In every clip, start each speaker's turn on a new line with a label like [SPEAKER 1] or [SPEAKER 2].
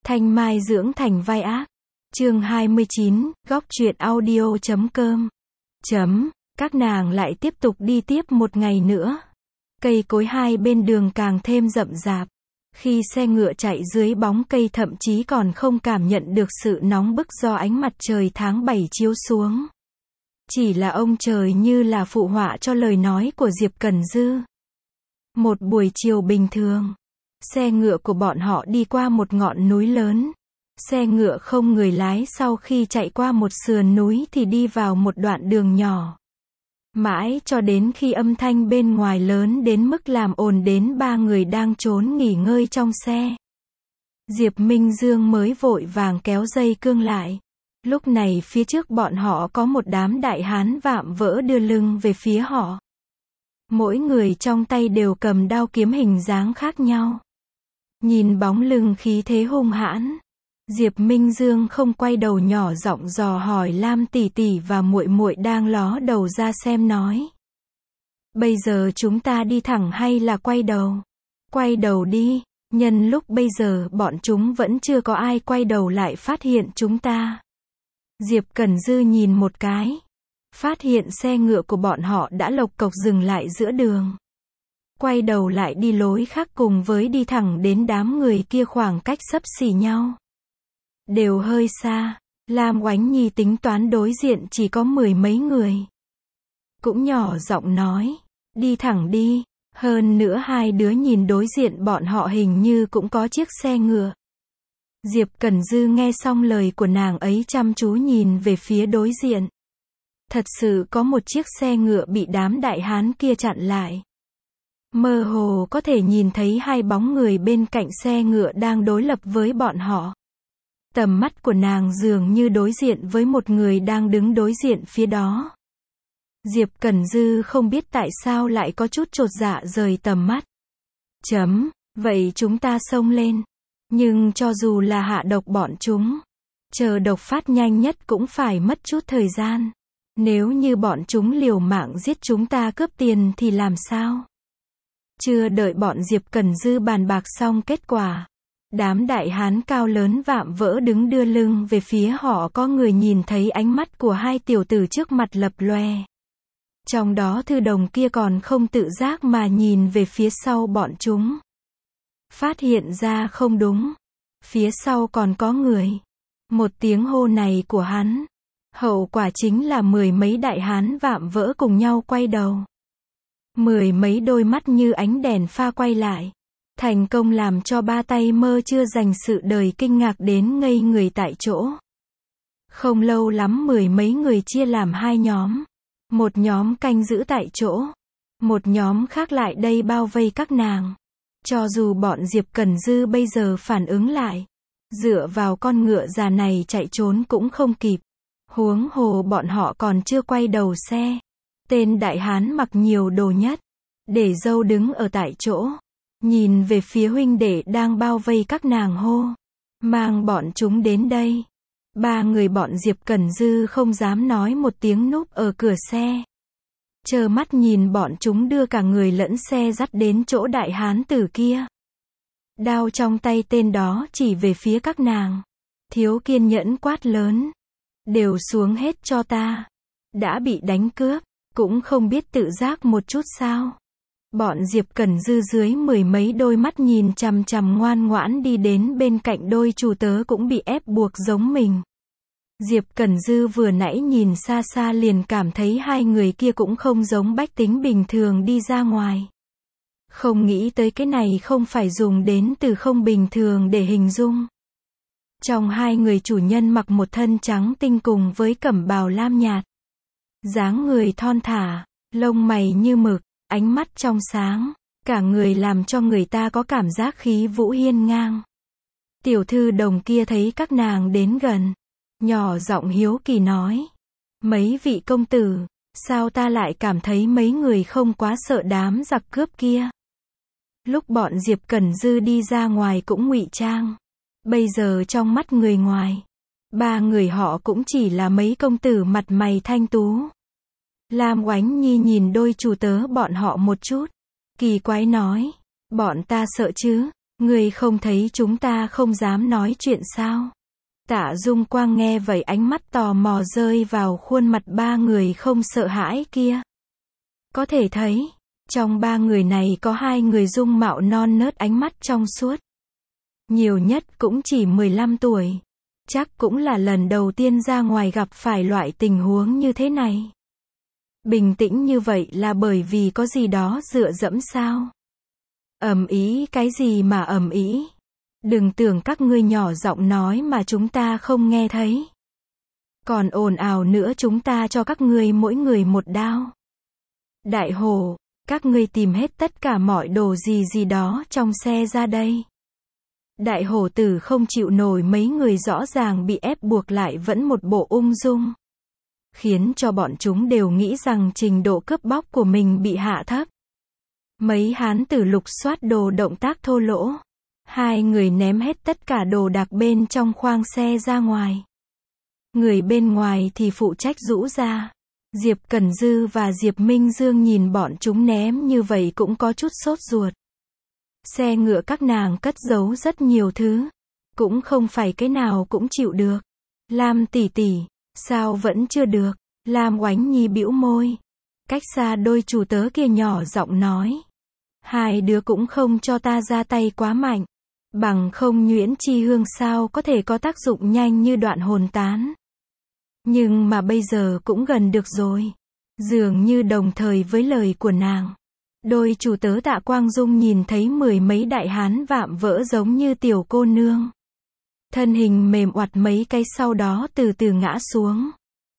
[SPEAKER 1] Thanh Mai dưỡng thành vai ác. Chương 29, góc truyện audio.com. Các nàng lại tiếp tục đi tiếp một ngày nữa. Cây cối hai bên đường càng thêm rậm rạp. Khi xe ngựa chạy dưới bóng cây thậm chí còn không cảm nhận được sự nóng bức do ánh mặt trời tháng 7 chiếu xuống. Chỉ là ông trời như là phụ họa cho lời nói của Diệp Cẩn Dư. Một buổi chiều bình thường, xe ngựa của bọn họ đi qua một ngọn núi lớn. Xe ngựa không người lái sau khi chạy qua một sườn núi thì đi vào một đoạn đường nhỏ. Mãi cho đến khi âm thanh bên ngoài lớn đến mức làm ồn đến ba người đang trốn nghỉ ngơi trong xe. Diệp Minh Dương mới vội vàng kéo dây cương lại. Lúc này phía trước bọn họ có một đám đại hán vạm vỡ đưa lưng về phía họ. Mỗi người trong tay đều cầm đao kiếm hình dáng khác nhau. Nhìn bóng lưng khí thế hung hãn, Diệp Minh Dương không quay đầu nhỏ giọng dò hỏi Lam tỷ tỷ và muội muội đang ló đầu ra xem nói. Bây giờ chúng ta đi thẳng hay là quay đầu? Quay đầu đi, nhân lúc bây giờ bọn chúng vẫn chưa có ai quay đầu lại phát hiện chúng ta. Diệp Cẩn Dư nhìn một cái, phát hiện xe ngựa của bọn họ đã lộc cộc dừng lại giữa đường. Quay đầu lại đi lối khác cùng với đi thẳng đến đám người kia khoảng cách xấp xỉ nhau. Đều hơi xa, Lam Oánh Nhi tính toán đối diện chỉ có 10 mấy người. Cũng nhỏ giọng nói, đi thẳng đi, hơn nữa hai đứa nhìn đối diện bọn họ hình như cũng có chiếc xe ngựa. Diệp Cẩn Dư nghe xong lời của nàng ấy chăm chú nhìn về phía đối diện. Thật sự có một chiếc xe ngựa bị đám đại hán kia chặn lại. Mơ hồ có thể nhìn thấy hai bóng người bên cạnh xe ngựa đang đối lập với bọn họ. Tầm mắt của nàng dường như đối diện với một người đang đứng đối diện phía đó. Diệp Cẩn Dư không biết tại sao lại có chút chột dạ rời tầm mắt. Vậy chúng ta xông lên. Nhưng cho dù là hạ độc bọn chúng, chờ độc phát nhanh nhất cũng phải mất chút thời gian. Nếu như bọn chúng liều mạng giết chúng ta cướp tiền thì làm sao? Chưa đợi bọn Diệp Cẩn Dư bàn bạc xong kết quả. Đám đại hán cao lớn vạm vỡ đứng đưa lưng về phía họ, có người nhìn thấy ánh mắt của hai tiểu tử trước mặt lập lòe. Trong đó Thư Đồng kia còn không tự giác mà nhìn về phía sau bọn chúng. Phát hiện ra không đúng. Phía sau còn có người. Một tiếng hô này của hắn, hậu quả chính là 10 mấy đại hán vạm vỡ cùng nhau quay đầu. 10 mấy đôi mắt như ánh đèn pha quay lại. Thành công làm cho ba tay mơ chưa dành sự đời kinh ngạc đến ngây người tại chỗ. Không lâu lắm 10 mấy người chia làm hai nhóm. Một nhóm canh giữ tại chỗ. Một nhóm khác lại đây bao vây các nàng. Cho dù bọn Diệp Cẩn Dư bây giờ phản ứng lại, dựa vào con ngựa già này chạy trốn cũng không kịp. Huống hồ bọn họ còn chưa quay đầu xe. Tên đại hán mặc nhiều đồ nhất, để dâu đứng ở tại chỗ. Nhìn về phía huynh đệ đang bao vây các nàng hô. Mang bọn chúng đến đây. Ba người bọn Diệp Cẩn Dư không dám nói một tiếng núp ở cửa xe. Chờ mắt nhìn bọn chúng đưa cả người lẫn xe dắt đến chỗ đại hán tử kia. Đao trong tay tên đó chỉ về phía các nàng. Thiếu kiên nhẫn quát lớn. Đều xuống hết cho ta. Đã bị đánh cướp, cũng không biết tự giác một chút sao. Bọn Diệp Cẩn Dư dưới 10 mấy đôi mắt nhìn chằm chằm ngoan ngoãn đi đến bên cạnh đôi chủ tớ cũng bị ép buộc giống mình. Diệp Cẩn Dư vừa nãy nhìn xa xa liền cảm thấy hai người kia cũng không giống bách tính bình thường đi ra ngoài. Không nghĩ tới cái này không phải dùng đến từ không bình thường để hình dung. Trong hai người chủ nhân mặc một thân trắng tinh cùng với cẩm bào lam nhạt. Dáng người thon thả, lông mày như mực, ánh mắt trong sáng, cả người làm cho người ta có cảm giác khí vũ hiên ngang. Tiểu Thư Đồng kia thấy các nàng đến gần, nhỏ giọng hiếu kỳ nói. Mấy vị công tử, sao ta lại cảm thấy mấy người không quá sợ đám giặc cướp kia? Lúc bọn Diệp Cẩn Dư đi ra ngoài cũng ngụy trang. Bây giờ trong mắt người ngoài, ba người họ cũng chỉ là mấy công tử mặt mày thanh tú. Lam Oánh Nhi nhìn đôi chủ tớ bọn họ một chút, kỳ quái nói. Bọn ta sợ chứ? Ngươi không thấy chúng ta không dám nói chuyện sao? Tạ Dung Quang nghe vậy ánh mắt tò mò rơi vào khuôn mặt ba người không sợ hãi kia. Có thể thấy, trong ba người này có hai người dung mạo non nớt ánh mắt trong suốt. Nhiều nhất cũng chỉ 15 tuổi. Chắc cũng là lần đầu tiên ra ngoài gặp phải loại tình huống như thế này. Bình tĩnh như vậy là bởi vì có gì đó dựa dẫm sao? Ầm ĩ cái gì mà ầm ĩ? Đừng tưởng các ngươi nhỏ giọng nói mà chúng ta không nghe thấy. Còn ồn ào nữa chúng ta cho các ngươi mỗi người một đao. Đại hổ, các ngươi tìm hết tất cả mọi đồ gì đó trong xe ra đây. Đại hổ tử không chịu nổi mấy người rõ ràng bị ép buộc lại vẫn một bộ ung dung. Khiến cho bọn chúng đều nghĩ rằng trình độ cướp bóc của mình bị hạ thấp. Mấy hán tử lục soát đồ động tác thô lỗ. Hai người ném hết tất cả đồ đạc bên trong khoang xe ra ngoài. Người bên ngoài thì phụ trách rũ ra. Diệp Cẩn Dư và Diệp Minh Dương nhìn bọn chúng ném như vậy cũng có chút sốt ruột. Xe ngựa các nàng cất giấu rất nhiều thứ. Cũng không phải cái nào cũng chịu được. Lam tỷ tỷ, sao vẫn chưa được? Lam Oánh Nhi bĩu môi. Cách xa đôi chủ tớ kia nhỏ giọng nói. Hai đứa cũng không cho ta ra tay quá mạnh. Bằng không nhuyễn chi hương sao có thể có tác dụng nhanh như đoạn hồn tán. Nhưng mà bây giờ cũng gần được rồi. Dường như đồng thời với lời của nàng. Đôi chủ tớ Tạ Quang Dung nhìn thấy mười mấy đại hán vạm vỡ giống như tiểu cô nương. Thân hình mềm oặt mấy cái sau đó từ từ ngã xuống.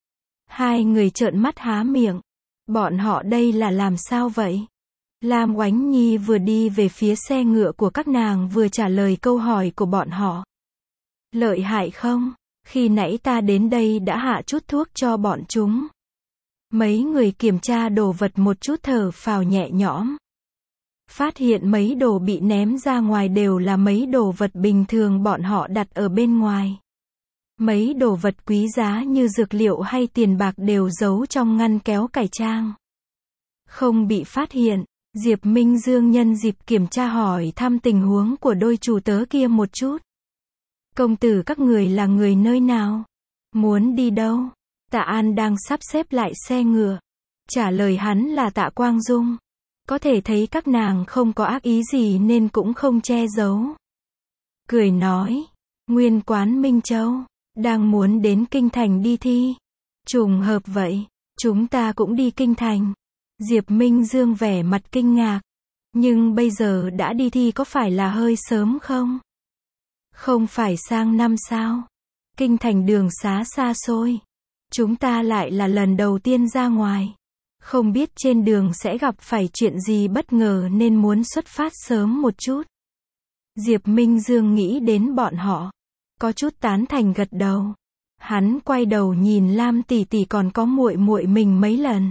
[SPEAKER 1] Hai người trợn mắt há miệng. Bọn họ đây là làm sao vậy? Lam Oánh Nhi vừa đi về phía xe ngựa của các nàng vừa trả lời câu hỏi của bọn họ. Lợi hại không? Khi nãy ta đến đây đã hạ chút thuốc cho bọn chúng. Mấy người kiểm tra đồ vật một chút thở phào nhẹ nhõm. Phát hiện mấy đồ bị ném ra ngoài đều là mấy đồ vật bình thường bọn họ đặt ở bên ngoài. Mấy đồ vật quý giá như dược liệu hay tiền bạc đều giấu trong ngăn kéo cải trang. Không bị phát hiện, Diệp Minh Dương nhân dịp kiểm tra hỏi thăm tình huống của đôi chủ tớ kia một chút. Công tử các người là người nơi nào? Muốn đi đâu? Tạ An đang sắp xếp lại xe ngựa. Trả lời hắn là Tạ Quang Dung. Có thể thấy các nàng không có ác ý gì nên cũng không che giấu. Cười nói, Nguyên quán Minh Châu, đang muốn đến Kinh Thành đi thi. Trùng hợp vậy, chúng ta cũng đi Kinh Thành. Diệp Minh Dương vẻ mặt kinh ngạc. Nhưng bây giờ đã đi thi có phải là hơi sớm không? Không phải sang năm sao? Kinh Thành đường xá xa xôi. Chúng ta lại là lần đầu tiên ra ngoài. Không biết trên đường sẽ gặp phải chuyện gì bất ngờ nên muốn xuất phát sớm một chút. Diệp Minh Dương nghĩ đến bọn họ. Có chút tán thành gật đầu. Hắn quay đầu nhìn Lam tỷ tỷ còn có muội muội mình mấy lần.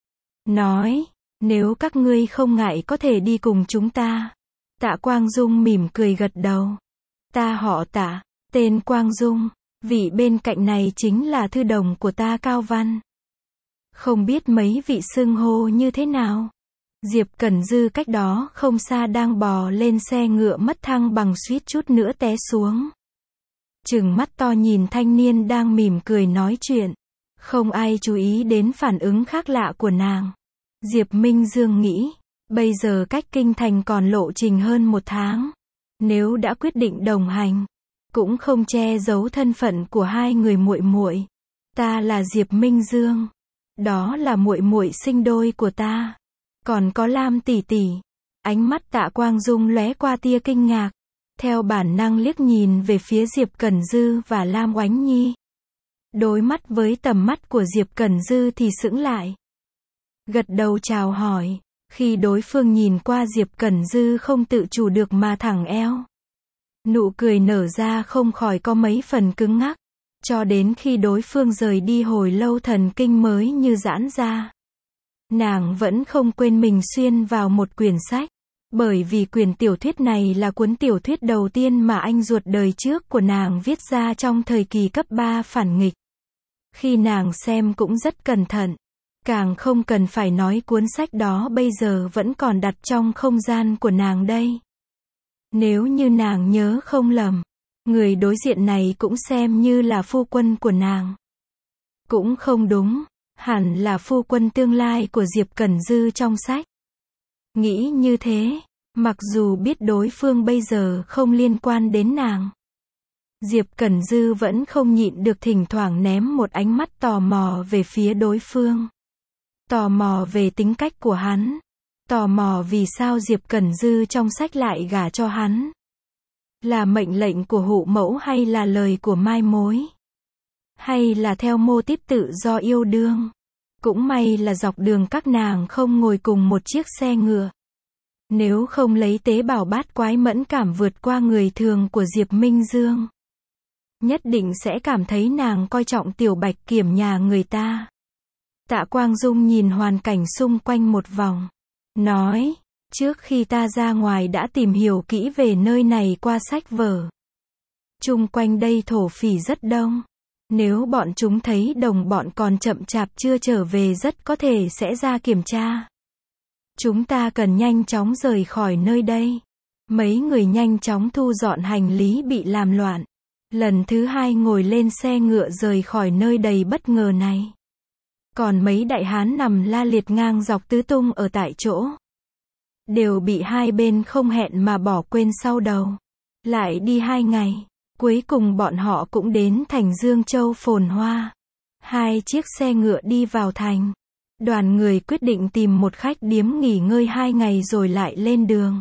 [SPEAKER 1] Nói, nếu các ngươi không ngại có thể đi cùng chúng ta. Tạ Quang Dung mỉm cười gật đầu. Ta họ Tạ, tên Quang Dung. Vị bên cạnh này chính là thư đồng của ta Cao Văn. Không biết mấy vị xưng hô như thế nào? Diệp Cẩn Dư cách đó không xa đang bò lên xe ngựa mất thăng bằng suýt chút nữa té xuống. Trừng mắt to nhìn thanh niên đang mỉm cười nói chuyện. Không ai chú ý đến phản ứng khác lạ của nàng. Diệp Minh Dương nghĩ, bây giờ cách Kinh Thành còn lộ trình hơn 1 tháng. Nếu đã quyết định đồng hành, cũng không che giấu thân phận của hai người muội muội. Ta là Diệp Minh Dương. Đó là muội muội sinh đôi của ta. Còn có Lam tỷ tỷ. Ánh mắt Tạ Quang Dung lóe qua tia kinh ngạc. Theo bản năng liếc nhìn về phía Diệp Cẩn Dư và Lam Oánh Nhi. Đối mắt với tầm mắt của Diệp Cẩn Dư thì sững lại. Gật đầu chào hỏi. Khi đối phương nhìn qua Diệp Cẩn Dư không tự chủ được mà thẳng eo. Nụ cười nở ra không khỏi có mấy phần cứng ngắc. Cho đến khi đối phương rời đi hồi lâu thần kinh mới như giãn ra. Nàng vẫn không quên mình xuyên vào một quyển sách. Bởi vì quyển tiểu thuyết này là cuốn tiểu thuyết đầu tiên mà anh ruột đời trước của nàng viết ra trong thời kỳ cấp 3 phản nghịch. Khi nàng xem cũng rất cẩn thận. Càng không cần phải nói cuốn sách đó bây giờ vẫn còn đặt trong không gian của nàng đây. Nếu như nàng nhớ không lầm, người đối diện này cũng xem như là phu quân của nàng. Cũng không đúng, hẳn là phu quân tương lai của Diệp Cẩn Dư trong sách. Nghĩ như thế, mặc dù biết đối phương bây giờ không liên quan đến nàng, Diệp Cẩn Dư vẫn không nhịn được thỉnh thoảng ném một ánh mắt tò mò về phía đối phương. Tò mò về tính cách của hắn. Tò mò vì sao Diệp Cẩn Dư trong sách lại gả cho hắn. Là mệnh lệnh của hụ mẫu hay là lời của mai mối? Hay là theo mô típ tự do yêu đương? Cũng may là dọc đường các nàng không ngồi cùng một chiếc xe ngựa. Nếu không lấy tế bào bát quái mẫn cảm vượt qua người thường của Diệp Minh Dương, nhất định sẽ cảm thấy nàng coi trọng tiểu bạch kiểm nhà người ta. Tạ Quang Dung nhìn hoàn cảnh xung quanh một vòng, nói, trước khi ta ra ngoài đã tìm hiểu kỹ về nơi này qua sách vở. Chung quanh đây thổ phỉ rất đông. Nếu bọn chúng thấy đồng bọn còn chậm chạp chưa trở về rất có thể sẽ ra kiểm tra. Chúng ta cần nhanh chóng rời khỏi nơi đây. Mấy người nhanh chóng thu dọn hành lý bị làm loạn. Lần thứ hai ngồi lên xe ngựa rời khỏi nơi đầy bất ngờ này. Còn mấy đại hán nằm la liệt ngang dọc tứ tung ở tại chỗ. Đều bị hai bên không hẹn mà bỏ quên sau đầu. Lại đi 2 ngày. Cuối cùng bọn họ cũng đến thành Dương Châu phồn hoa. 2 chiếc xe ngựa đi vào thành. Đoàn người quyết định tìm một khách điếm nghỉ ngơi 2 ngày rồi lại lên đường.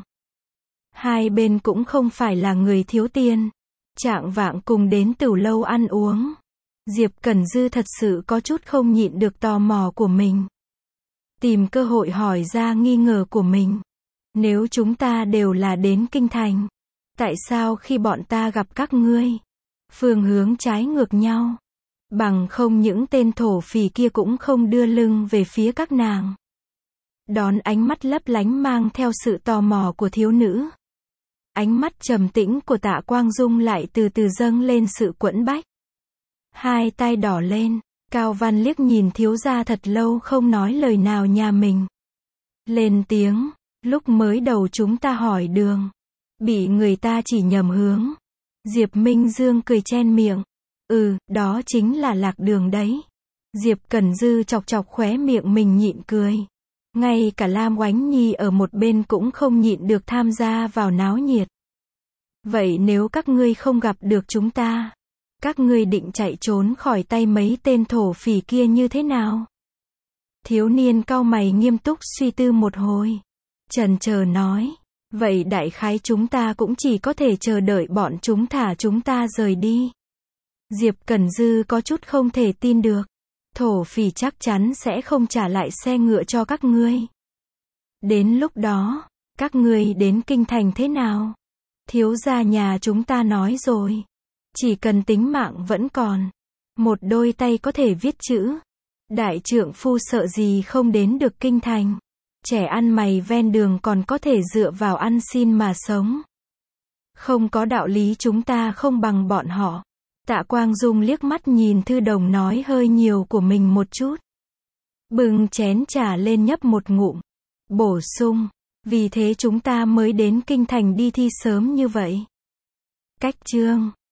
[SPEAKER 1] Hai bên cũng không phải là người thiếu tiền. Chạng vạng cùng đến tửu lâu ăn uống. Diệp Cẩn Dư thật sự có chút không nhịn được tò mò của mình. Tìm cơ hội hỏi ra nghi ngờ của mình. Nếu chúng ta đều là đến kinh thành, tại sao khi bọn ta gặp các ngươi, phương hướng trái ngược nhau? Bằng không những tên thổ phỉ kia cũng không đưa lưng về phía các nàng. Đón ánh mắt lấp lánh mang theo sự tò mò của thiếu nữ. Ánh mắt trầm tĩnh của Tạ Quang Dung lại từ từ dâng lên sự quẫn bách. Hai tay đỏ lên, Cao Văn liếc nhìn thiếu gia thật lâu không nói lời nào nhà mình. Lên tiếng, lúc mới đầu chúng ta hỏi đường, bị người ta chỉ nhầm hướng. Diệp Minh Dương cười chen miệng. Đó chính là lạc đường đấy. Diệp Cẩn Dư chọc chọc khóe miệng mình nhịn cười. Ngay cả Lam Oánh Nhi ở một bên cũng không nhịn được tham gia vào náo nhiệt. Vậy nếu các ngươi không gặp được chúng ta, các ngươi định chạy trốn khỏi tay mấy tên thổ phỉ kia như thế nào? Thiếu niên cau mày nghiêm túc suy tư một hồi. Chần chờ nói, vậy đại khái chúng ta cũng chỉ có thể chờ đợi bọn chúng thả chúng ta rời đi. Diệp Cẩn Dư có chút không thể tin được. Thổ phỉ chắc chắn sẽ không trả lại xe ngựa cho các ngươi. Đến lúc đó, các ngươi đến kinh thành thế nào? Thiếu gia nhà chúng ta nói rồi. Chỉ cần tính mạng vẫn còn, một đôi tay có thể viết chữ, đại trượng phu sợ gì không đến được kinh thành. Trẻ ăn mày ven đường còn có thể dựa vào ăn xin mà sống. Không có đạo lý chúng ta không bằng bọn họ. Tạ Quang Dung liếc mắt nhìn Thư Đồng nói hơi nhiều của mình một chút. Bưng chén trà lên nhấp một ngụm. Bổ sung, vì thế chúng ta mới đến kinh thành đi thi sớm như vậy. Cách chương